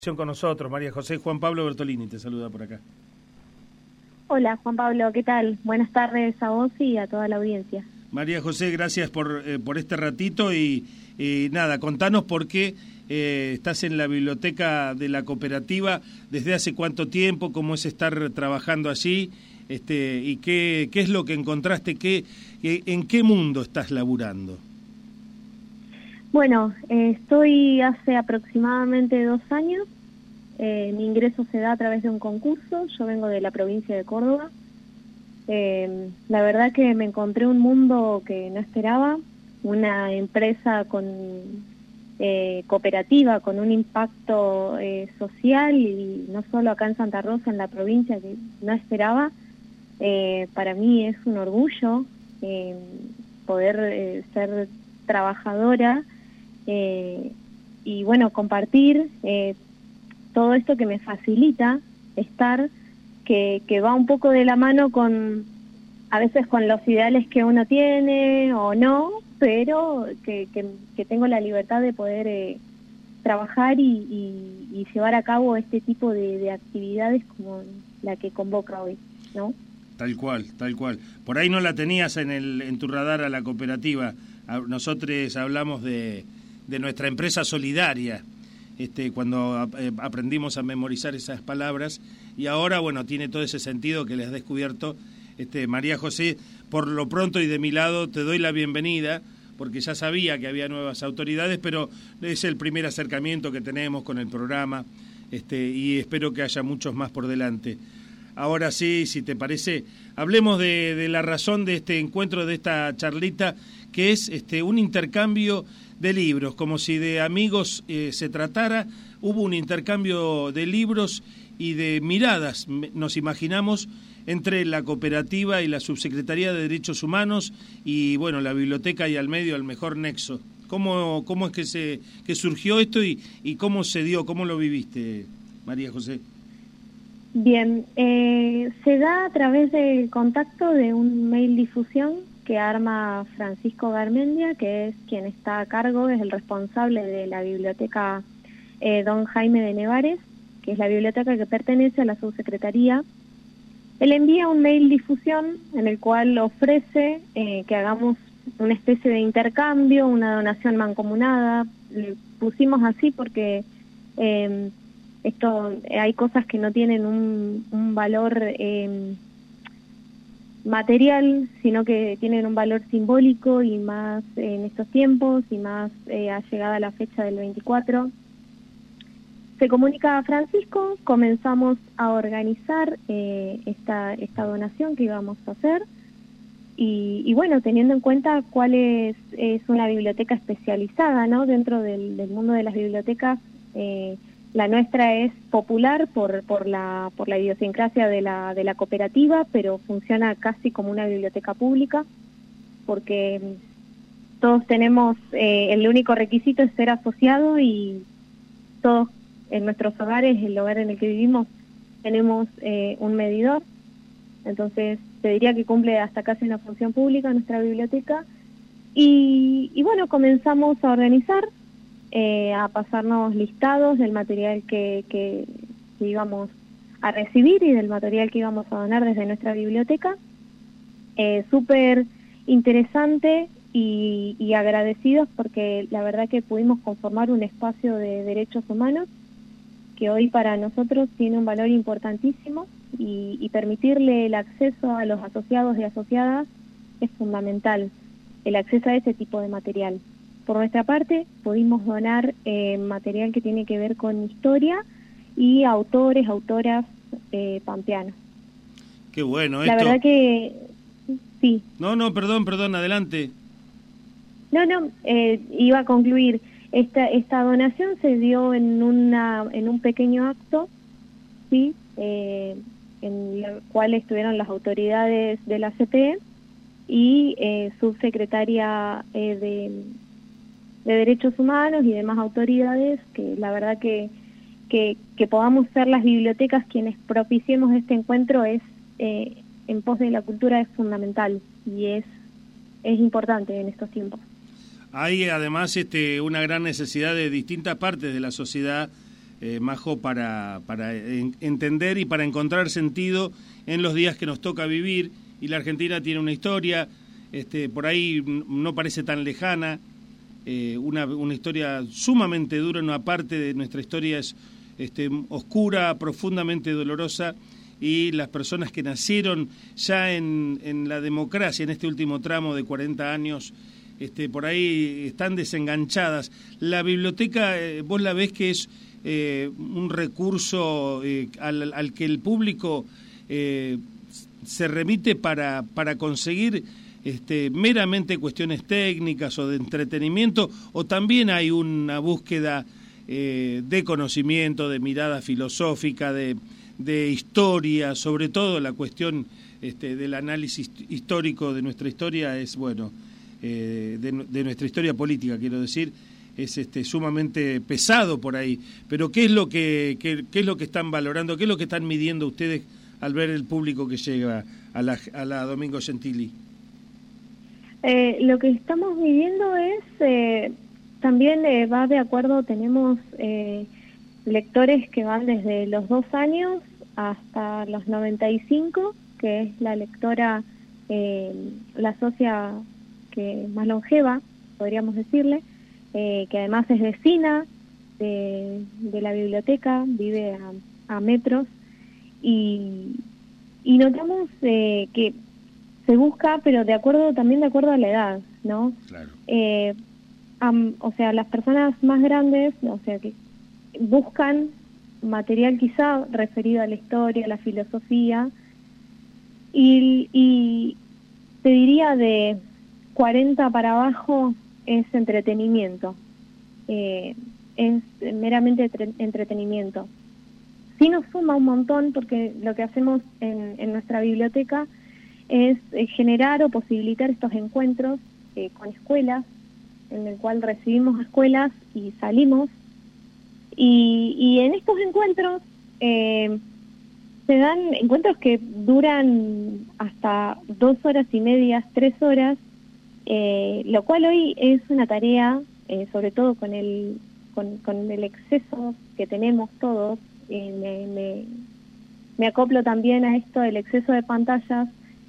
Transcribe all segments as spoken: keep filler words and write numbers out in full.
Con nosotros, María José. Juan Pablo Bertolini te saluda por acá. Hola Juan Pablo, ¿qué tal? Buenas tardes a vos y a toda la audiencia. María José, gracias por, eh, por este ratito y eh, nada, contanos por qué eh, estás en la biblioteca de la cooperativa, desde hace cuánto tiempo, cómo es estar trabajando allí, este, y qué, qué es lo que encontraste, qué, en qué mundo estás laburando. Bueno, eh, estoy hace aproximadamente dos años. Eh, mi ingreso se da a través de un concurso. Yo vengo de la provincia de Córdoba. Eh, la verdad que me encontré un mundo que no esperaba, una empresa con eh, cooperativa con un impacto eh, social, y no solo acá en Santa Rosa, en la provincia, que no esperaba. Eh, para mí es un orgullo eh, poder eh, ser trabajadora eh, y bueno, compartir eh, todo esto que me facilita estar, que, que va un poco de la mano con, a veces con los ideales que uno tiene o no, pero que, que, que tengo la libertad de poder eh, trabajar y, y, y llevar a cabo este tipo de, de actividades como la que convoca hoy, ¿no? Tal cual, tal cual. Por ahí no la tenías en el en tu radar a la cooperativa. Nosotros hablamos de, de nuestra empresa solidaria, este, cuando eh, aprendimos a memorizar esas palabras, y ahora, bueno, tiene todo ese sentido que les has descubierto. Este, María José, por lo pronto y de mi lado te doy la bienvenida, porque ya sabía que había nuevas autoridades, pero es el primer acercamiento que tenemos con el programa, este, y espero que haya muchos más por delante. Ahora sí, si te parece, hablemos de, de la razón de este encuentro, de esta charlita, que es este un intercambio de libros, como si de amigos eh, se tratara. Hubo un intercambio de libros y de miradas, nos imaginamos, entre la cooperativa y la Subsecretaría de Derechos Humanos y, bueno, la biblioteca y al medio, el mejor nexo. ¿Cómo, cómo es que, se, que surgió esto y, y cómo se dio, cómo lo viviste, María José? Bien, eh, se da a través del contacto de un mail difusión que arma Francisco Garmendia, que es quien está a cargo, es el responsable de la biblioteca eh, Don Jaime de Nevares, que es la biblioteca que pertenece a la subsecretaría. Él envía un mail difusión en el cual ofrece eh, que hagamos una especie de intercambio, una donación mancomunada. Le pusimos así porque eh, esto hay cosas que no tienen un, un valor eh, material, sino que tienen un valor simbólico, y más en estos tiempos, y más eh, ha llegado la fecha del veinticuatro. Se comunica a Francisco, comenzamos a organizar eh, esta, esta donación que íbamos a hacer, y, y bueno, teniendo en cuenta cuál es, es una biblioteca especializada, ¿no? Dentro del, del mundo de las bibliotecas, eh, la nuestra es popular por, por, la, por la idiosincrasia de la, de la cooperativa, pero funciona casi como una biblioteca pública, porque todos tenemos, eh, el único requisito es ser asociado, y todos en nuestros hogares, el hogar en el que vivimos, tenemos eh, un medidor. Entonces te diría que cumple hasta casi una función pública nuestra biblioteca. Y, y bueno, comenzamos a organizar, Eh, a pasarnos listados del material que, que, que íbamos a recibir y del material que íbamos a donar desde nuestra biblioteca. Eh, súper interesante y, y agradecidos, porque la verdad que pudimos conformar un espacio de derechos humanos que hoy para nosotros tiene un valor importantísimo, y, y permitirle el acceso a los asociados y asociadas es fundamental, el acceso a ese tipo de material. Por nuestra parte, pudimos donar eh, material que tiene que ver con historia y autores, autoras eh, pampeanos. Qué bueno La esto. verdad que sí. No, no, perdón, perdón, adelante. No, no, eh, iba a concluir. Esta esta donación se dio en una en un pequeño acto, sí, eh, en el cual estuvieron las autoridades de la C P E y eh, subsecretaria eh, de de Derechos Humanos y demás autoridades, que la verdad que, que, que podamos ser las bibliotecas quienes propiciemos este encuentro es eh, en pos de la cultura es fundamental, y es, es importante en estos tiempos. Hay además este, una gran necesidad de distintas partes de la sociedad eh, Majo, para, para en, entender y para encontrar sentido en los días que nos toca vivir. Y la Argentina tiene una historia, este, por ahí no parece tan lejana, eh, una, una historia sumamente dura, una parte de nuestra historia es este, oscura, profundamente dolorosa, y las personas que nacieron ya en, en la democracia, en este último tramo de cuarenta años, este, por ahí están desenganchadas. La biblioteca, eh, vos la ves que es eh, un recurso eh, al, al que el público eh, se remite para, para conseguir este, meramente cuestiones técnicas o de entretenimiento, o también hay una búsqueda eh, de conocimiento, de mirada filosófica, de de historia, sobre todo la cuestión este, del análisis histórico de nuestra historia es, bueno, eh, de, de nuestra historia política, quiero decir, es este, sumamente pesado por ahí. Pero ¿qué es lo que qué, qué es lo que están valorando, qué es lo que están midiendo ustedes al ver el público que llega a la, a la Domingo Gentili? Eh, lo que estamos midiendo es, eh, también eh, va de acuerdo, tenemos eh, lectores que van desde los dos años hasta los noventa y cinco, que es la lectora, eh, la socia que más longeva, podríamos decirle, eh, que además es vecina de, de la biblioteca, vive a, a metros, y, y notamos eh, que se busca, pero de acuerdo también de acuerdo a la edad, ¿no? Claro. Eh, um, o sea, las personas más grandes, o sea, que buscan material quizá referido a la historia, a la filosofía, y, y te diría de cuarenta para abajo es entretenimiento, eh, es meramente entre, entretenimiento. Sí nos suma un montón porque lo que hacemos en, en nuestra biblioteca es eh, generar o posibilitar estos encuentros eh, con escuelas, en el cual recibimos escuelas y salimos. Y, y en estos encuentros eh, se dan encuentros que duran hasta dos horas y media, tres horas, eh, lo cual hoy es una tarea, eh, sobre todo con el, con, con el exceso que tenemos todos. Eh, me, me, me acoplo también a esto del exceso de pantallas,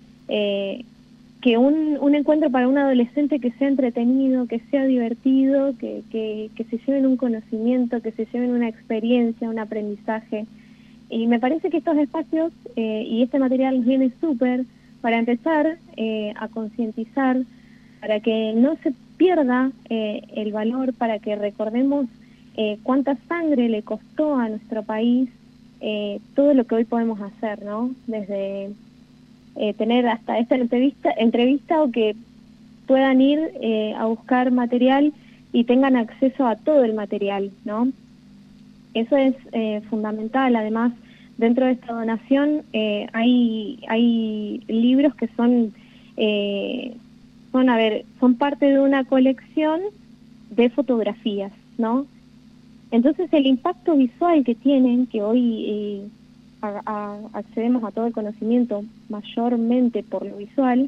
eh, que un, un encuentro para un adolescente que sea entretenido, que sea divertido, que, que, que se lleven un conocimiento, que se lleven una experiencia, un aprendizaje. Y me parece que estos espacios eh, y este material nos viene súper para empezar eh, a concientizar, para que no se pierda eh, el valor, para que recordemos eh, cuánta sangre le costó a nuestro país eh, todo lo que hoy podemos hacer, ¿no? Desde Eh, tener hasta esta entrevista, entrevista o que puedan ir eh, a buscar material y tengan acceso a todo el material, ¿no? Eso es eh, fundamental. Además, dentro de esta donación eh, hay hay libros que son, eh, son, a ver, son parte de una colección de fotografías, ¿no? Entonces, el impacto visual que tienen, que hoy eh, A, a, accedemos a todo el conocimiento mayormente por lo visual,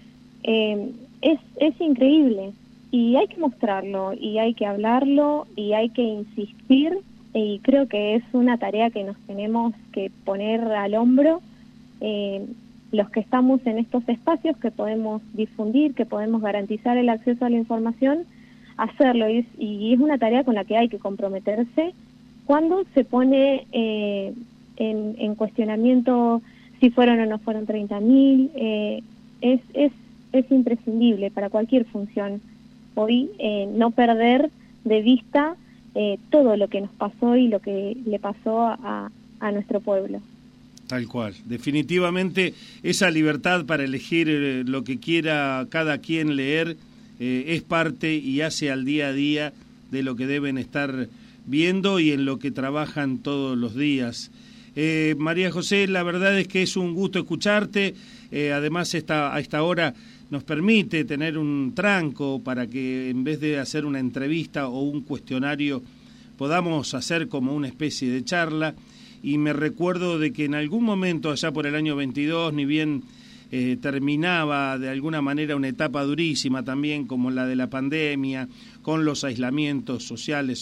eh, es, es increíble, y hay que mostrarlo, y hay que hablarlo, y hay que insistir, y creo que es una tarea que nos tenemos que poner al hombro, eh, los que estamos en estos espacios, que podemos difundir, que podemos garantizar el acceso a la información, hacerlo, y es, y es una tarea con la que hay que comprometerse cuando se pone eh, En, en cuestionamiento si fueron o no fueron treinta mil, eh, es, es, es imprescindible para cualquier función hoy eh, no perder de vista eh, todo lo que nos pasó y lo que le pasó a, a nuestro pueblo. Tal cual, definitivamente esa libertad para elegir eh, lo que quiera cada quien leer eh, es parte y hace al día a día de lo que deben estar viendo y en lo que trabajan todos los días. Eh, María José, la verdad es que es un gusto escucharte, eh, además esta, a esta hora nos permite tener un tranco para que en vez de hacer una entrevista o un cuestionario podamos hacer como una especie de charla, y me recuerdo de que en algún momento allá por el año veintidós, ni bien eh, terminaba de alguna manera una etapa durísima también como la de la pandemia, con los aislamientos sociales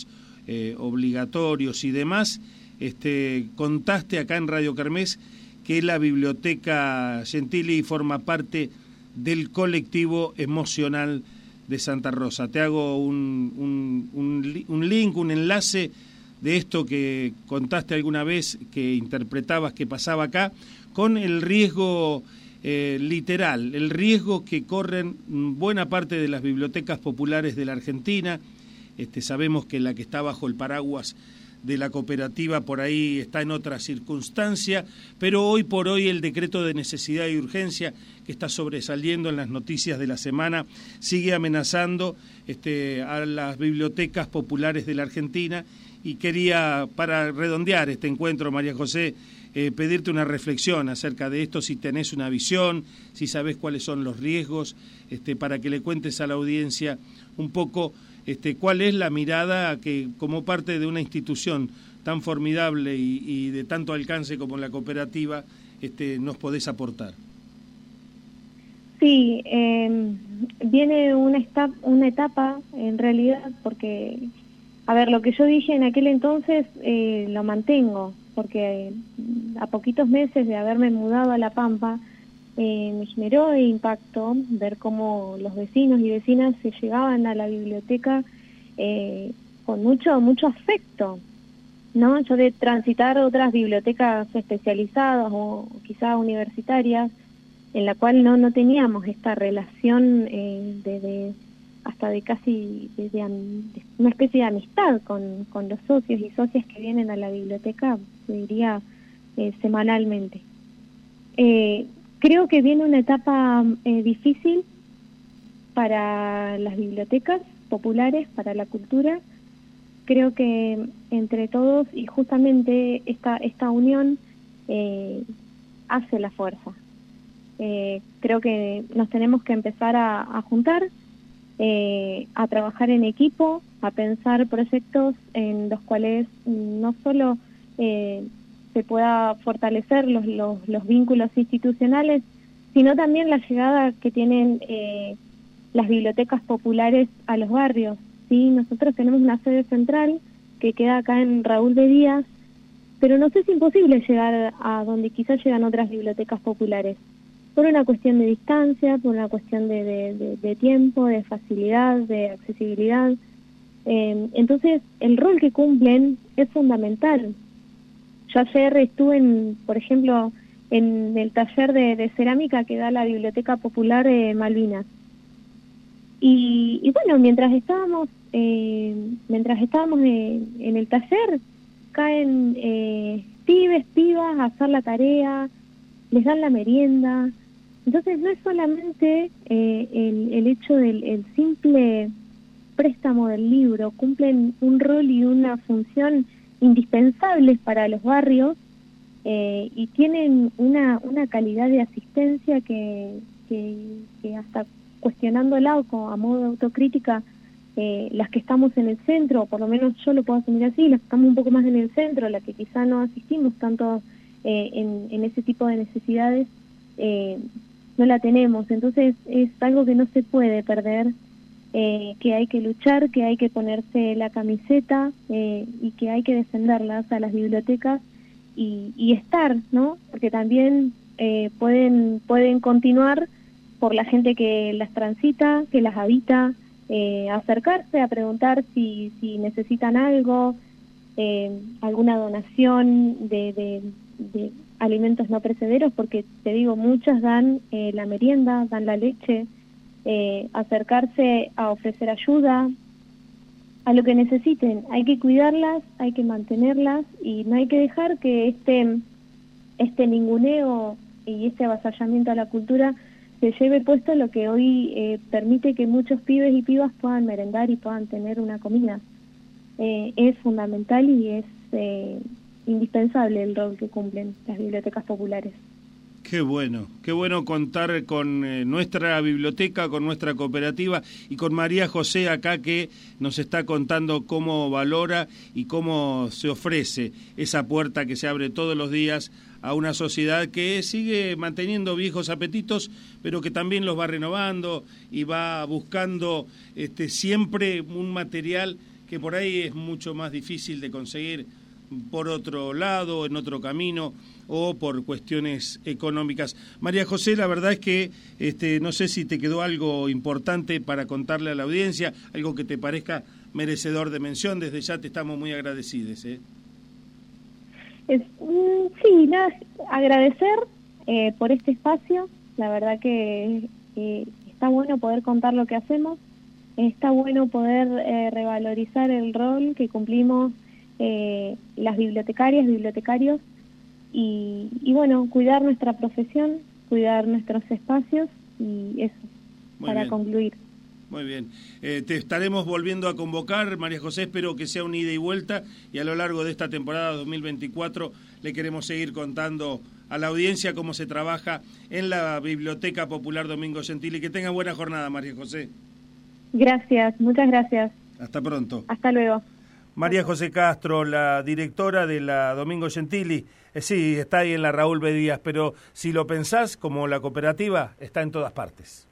eh, obligatorios y demás, este, contaste acá en Radio Kermés que la Biblioteca Gentili forma parte del colectivo emocional de Santa Rosa. Te hago un, un, un, un link, un enlace de esto que contaste alguna vez, que interpretabas que pasaba acá, con el riesgo eh, literal, el riesgo que corren buena parte de las bibliotecas populares de la Argentina. Este, sabemos que la que está bajo el paraguas de la cooperativa por ahí está en otra circunstancia, pero hoy por hoy el decreto de necesidad y urgencia que está sobresaliendo en las noticias de la semana sigue amenazando este, a las bibliotecas populares de la Argentina, y quería, para redondear este encuentro, María José, eh, pedirte una reflexión acerca de esto, si tenés una visión, si sabés cuáles son los riesgos, este, para que le cuentes a la audiencia un poco Este, ¿cuál es la mirada que, como parte de una institución tan formidable y, y de tanto alcance como la cooperativa, este, nos podés aportar? Sí, eh, viene una etapa, una etapa, en realidad, porque, a ver, lo que yo dije en aquel entonces eh, lo mantengo, porque a poquitos meses de haberme mudado a La Pampa, Eh, me generó impacto ver cómo los vecinos y vecinas se llegaban a la biblioteca eh, con mucho mucho afecto, ¿no? Yo de transitar otras bibliotecas especializadas o quizá universitarias, en la cual no no teníamos esta relación eh, de, de hasta de casi de, de, de una especie de amistad con, con los socios y socias que vienen a la biblioteca, se diría eh, semanalmente. Eh, Creo que viene una etapa eh, difícil para las bibliotecas populares, para la cultura. Creo que entre todos, y justamente esta, esta unión eh, hace la fuerza. Eh, creo que nos tenemos que empezar a, a juntar, eh, a trabajar en equipo, a pensar proyectos en los cuales no solo Eh, se pueda fortalecer los, los, los vínculos institucionales, sino también la llegada que tienen eh, las bibliotecas populares a los barrios, ¿sí? Nosotros tenemos una sede central que queda acá en Raúl de Díaz, pero nos es imposible llegar a donde quizás llegan otras bibliotecas populares, por una cuestión de distancia, por una cuestión de, de, de, de tiempo, de facilidad, de accesibilidad. Eh, entonces, el rol que cumplen es fundamental. Yo ayer estuve, en, por ejemplo, en el taller de, de cerámica que da la Biblioteca Popular de Malvinas. Y, y bueno, mientras estábamos eh, mientras estábamos en, en el taller, caen eh, pibes, pibas a hacer la tarea, les dan la merienda. Entonces no es solamente eh, el, el hecho del el simple préstamo del libro, cumplen un rol y una función indispensables para los barrios eh, y tienen una una calidad de asistencia que, que, que hasta cuestionándola o a modo de autocrítica, eh, las que estamos en el centro, o por lo menos yo lo puedo asumir así, las que estamos un poco más en el centro, las que quizá no asistimos tanto eh, en, en ese tipo de necesidades, eh, no la tenemos. Entonces es algo que no se puede perder, Eh, que hay que luchar, que hay que ponerse la camiseta eh, y que hay que defenderlas a las bibliotecas y, y estar, ¿no? Porque también eh, pueden pueden continuar por la gente que las transita, que las habita, eh, acercarse a preguntar si, si necesitan algo, eh, alguna donación de, de, de alimentos no perecederos, porque te digo, muchas dan eh, la merienda, dan la leche. Eh, acercarse a ofrecer ayuda a lo que necesiten. Hay que cuidarlas, hay que mantenerlas y no hay que dejar que este este ninguneo y este avasallamiento a la cultura se lleve puesto lo que hoy eh, permite que muchos pibes y pibas puedan merendar y puedan tener una comida. Eh, es fundamental y es eh, indispensable el rol que cumplen las bibliotecas populares. Qué bueno, qué bueno contar con eh, nuestra biblioteca, con nuestra cooperativa y con María José acá, que nos está contando cómo valora y cómo se ofrece esa puerta que se abre todos los días a una sociedad que sigue manteniendo viejos apetitos, pero que también los va renovando y va buscando este, siempre un material que por ahí es mucho más difícil de conseguir por otro lado, en otro camino o por cuestiones económicas. María José, la verdad es que este, no sé si te quedó algo importante para contarle a la audiencia, algo que te parezca merecedor de mención. Desde ya te estamos muy agradecidos. ¿eh? Es, sí, nada, agradecer eh, por este espacio. La verdad que eh, está bueno poder contar lo que hacemos, está bueno poder eh, revalorizar el rol que cumplimos eh, las bibliotecarias, bibliotecarios, y, y bueno, cuidar nuestra profesión, cuidar nuestros espacios, y eso, Muy para bien. concluir. Muy bien. Eh, te estaremos volviendo a convocar, María José, espero que sea un ida y vuelta, y a lo largo de esta temporada dos mil veinticuatro le queremos seguir contando a la audiencia cómo se trabaja en la Biblioteca Popular Domingo Gentili. Que tenga buena jornada, María José. Gracias, muchas gracias. Hasta pronto. Hasta luego. María José Castro, la directora de la Domingo Gentili. Eh, sí, está ahí en la Raúl B. Díaz, pero si lo pensás, como la cooperativa, está en todas partes.